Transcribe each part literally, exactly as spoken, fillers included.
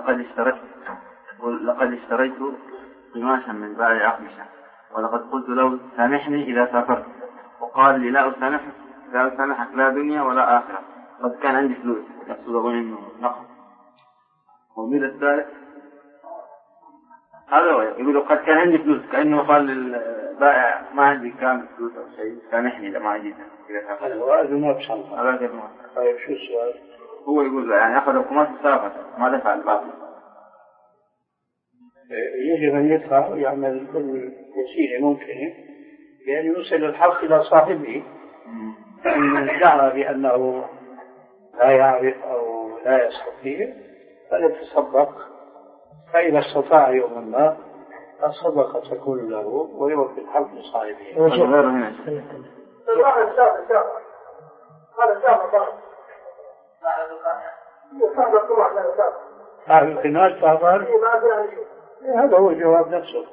لقد اشتريت لقد اشتريت قماشا من بائع أقمشة، ولقد قلت له سامحني إذا سافرت، وقال لي لا أسامحك لا أسامحك لا دنيا ولا آخرة، قد كان عندي فلوس. يقصد أقول إنه نقص. والميل الثالث هذا هو يقول قد كان عندي فلوس، كأنه قال للبائع ما عندي كامل فلوس أو شيء، سامحني إذا ما عندي إذا سافرت. هذا ما بصنع. هذا غير ما. طيب شو السؤال؟ هو يقول يعني أخذ القماش وسافر ما دفع الباقي. يجب أن يدفع ويعمل كل وسيلة ممكنة بأن يوصل الحق إلى صاحبه. فإن ادعى بأنه لا يعرف أو لا يستطيع فليتصدق، فإذا استطاع يوما ما الصدقة تكون له ويوفي الحق لصاحبه. غير هنا. صاحب القماش سافر. هذا هو الجواب نفسه.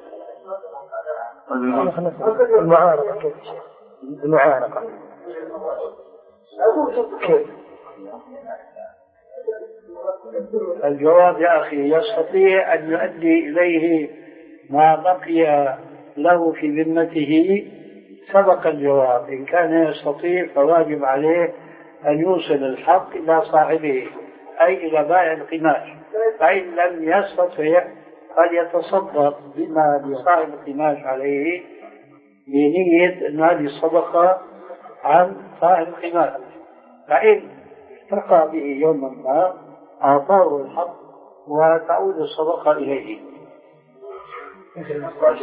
المعارضة كيف؟ المعارضة كيف؟ الجواب يا أخي يستطيع أن يؤدي إليه ما بقي له في ذمته. سبق الجواب. إن كان يستطيع فواجب عليه أن يوصل الحق إلى صاحبه أي إلى بائع القماش. فإن لم يستطيع فليتصدق بما لصاحب القماش عليه بنية أن هذه الصدقة عن صاحب القماش. فإن ارتقى به يوما ما أعطاه الحق وتعود الصدقة إليه.